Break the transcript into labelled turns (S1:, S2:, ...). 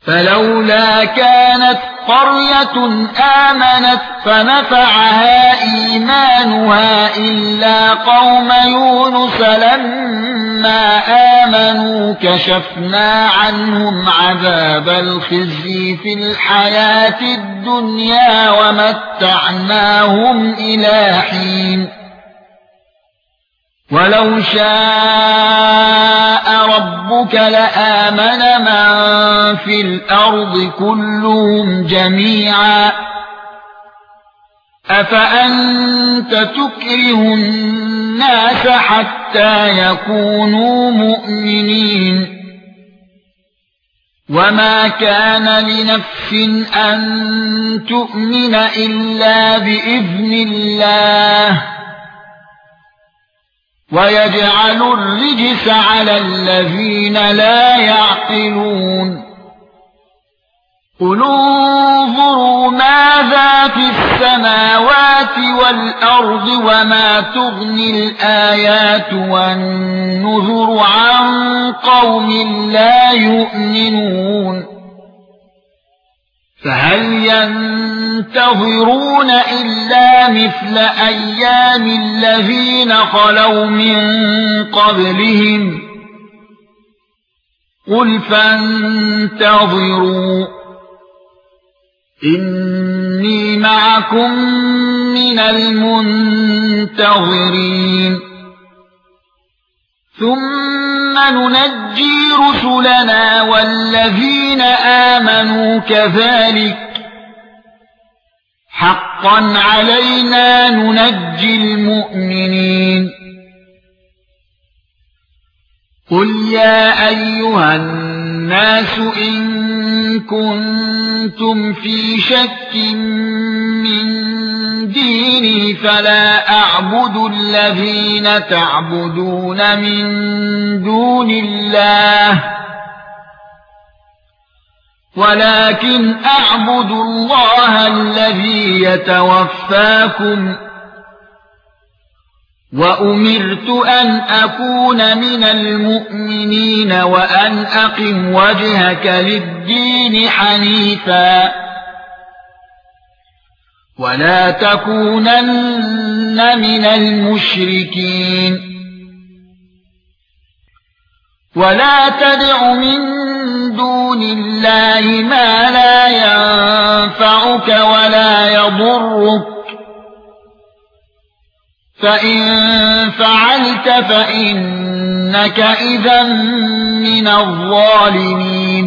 S1: فلولا كانت قرية آمنت فنفعها إيمانها إلا قوم يونس لما آمنوا كشفنا عنهم عذاب الخزي في الحياة الدنيا ومتعناهم إلى حين ولو شاء ربك لآمن من في الأرض كلهم جميعا أفأنت تكره الناس حتى يكونوا مؤمنين وما كان لنفس أن تؤمن إلا بإذن الله ويجعل الرجس على الذين لا يعقلون قل انظروا ماذا في السماوات والأرض وما تغني الآيات والنذر عن قوم لا يؤمنون فهل ينتظرون إلا مثل أيام الذين خلوا من قبلهم قل فانتظروا إني معكم من المنتظرين ثم ننجي رسلنا والذين آمنوا كذلك حقا علينا ننجي المؤمنين قل يا أيها الناس إن كنتم في شك من ديني فلا أعبد الذين تعبدون من دون الله ولكن أعبد الله الذي يتوفاكم وأمرت أن أكون من المؤمنين وأن أقم وجهك للدين حنيفا ولا تكونن من المشركين ولا تدع من دون الله ما لا ينفعك ولا يضرك فإن فعلت فإنك إذا من الظالمين